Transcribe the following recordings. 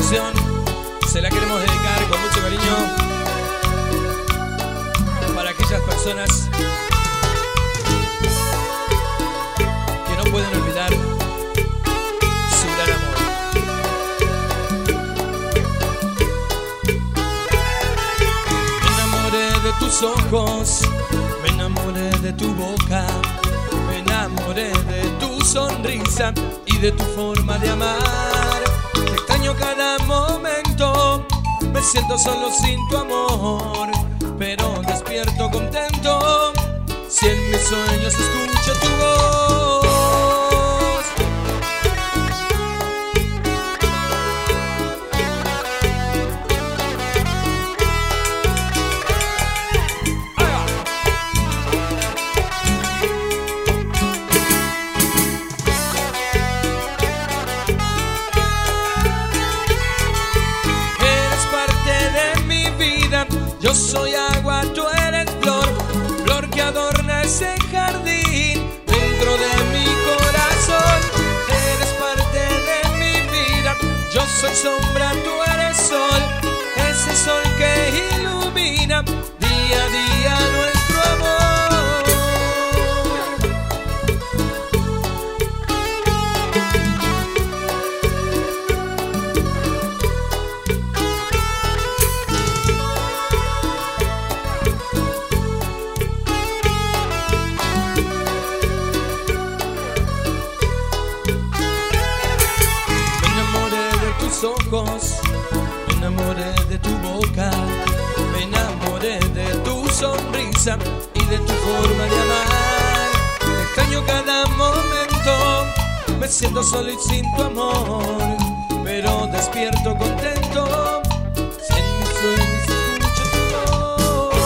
canción se la queremos dedicar con mucho cariño para aquellas personas que no pueden olvidar su gran amor. Me enamoré de tus ojos, me enamoré de tu boca, me enamoré de tu sonrisa y de tu forma de amar. Te extraño cada momento, me siento solo sin tu amor, pero despierto contento si en mis sueños escucho tu voz. Yo soy agua, tú eres flor, flor que adorna ese jardín dentro de mi corazón. Eres parte de mi vida, yo soy sombra, tú eres sol, ese sol que ilumina día a día nuestro amor. Ojos, me enamoré de tu boca, me enamoré de tu sonrisa y de tu forma de amar. Te extraño cada momento, me siento solo y sin tu amor, pero despierto contento si en mis sueños escucho tu voz.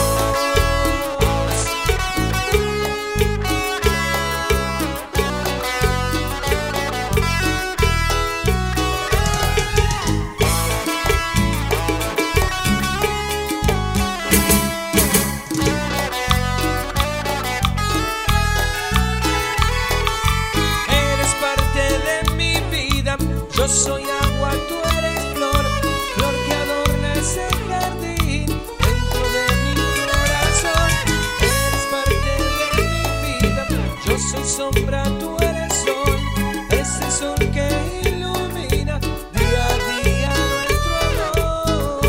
Yo soy agua, tú eres flor, flor que adorna ese jardín dentro de mi corazón. Eres parte de mi vida, yo soy sombra, tú eres sol, ese sol que ilumina día a día nuestro amor.